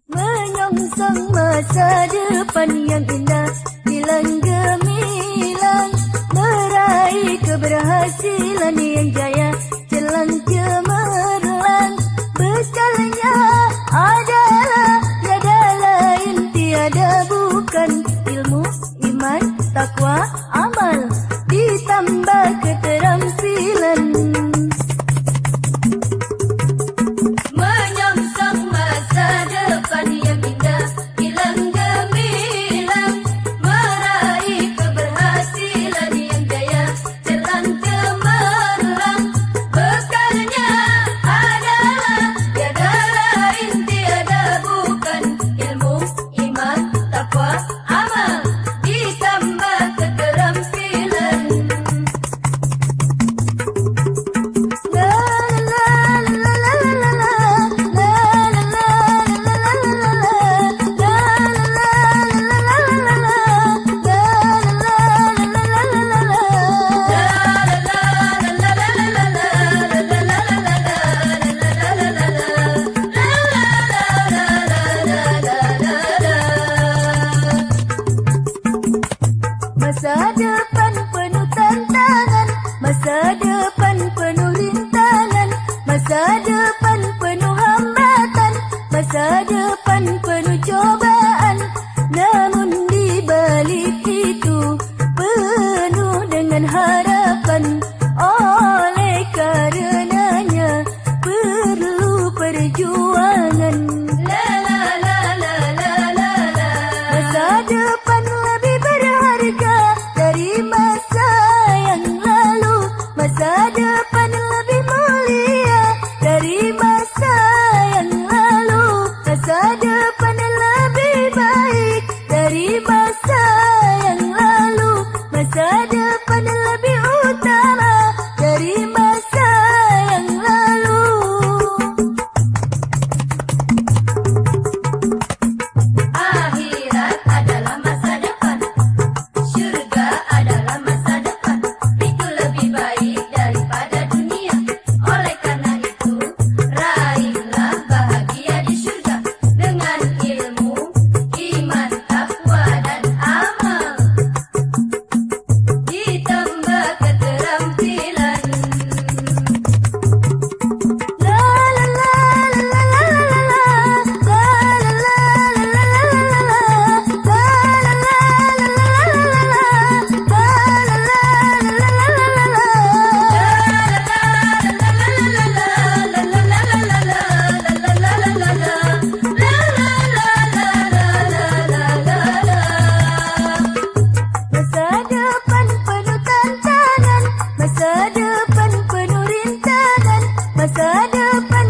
Menyongsong masa depan yang indah, hilang gemilang, meraih keberhasilan yang jaya, celang cemerlang. Bekalnya adalah tiada lain, tiada bukan ilmu, iman, takwa, amal, ditambah keterampilan. Menyongsong masa depan yang indah, hilang gemilang, meraih keberhasilan yang jaya, celang cemerlang. Bekalnya adalah tiada lain, tiada bukan ilmu, iman, takwa, amal, ditambah keterampilan. Masa depan penuh tantangan, masa depan penuh rintangan, masa depan penuh hambatan, masa depan penuh cobaan. Namun di balik itu penuh dengan harapan. Oleh karenanya perlu perjuangan. Masa depan lebih berharga dari masa yang lalu. Masa depan lebih mulia dari masa yang lalu. Masa depan lebih baik dari masa yang lalu. Masa depan lebih utama dari masa yang lalu. Akhirat adalah masa depan, syurga adalah masa depan. Itu lebih baik daripada dunia. Oleh karena itu, raihlah bahagia di syurga dengan ilmu, iman, takwa, dan amal, ditambah keterampilan. Masa depan penuh tantangan, masa depan penuh rintangan, masa depan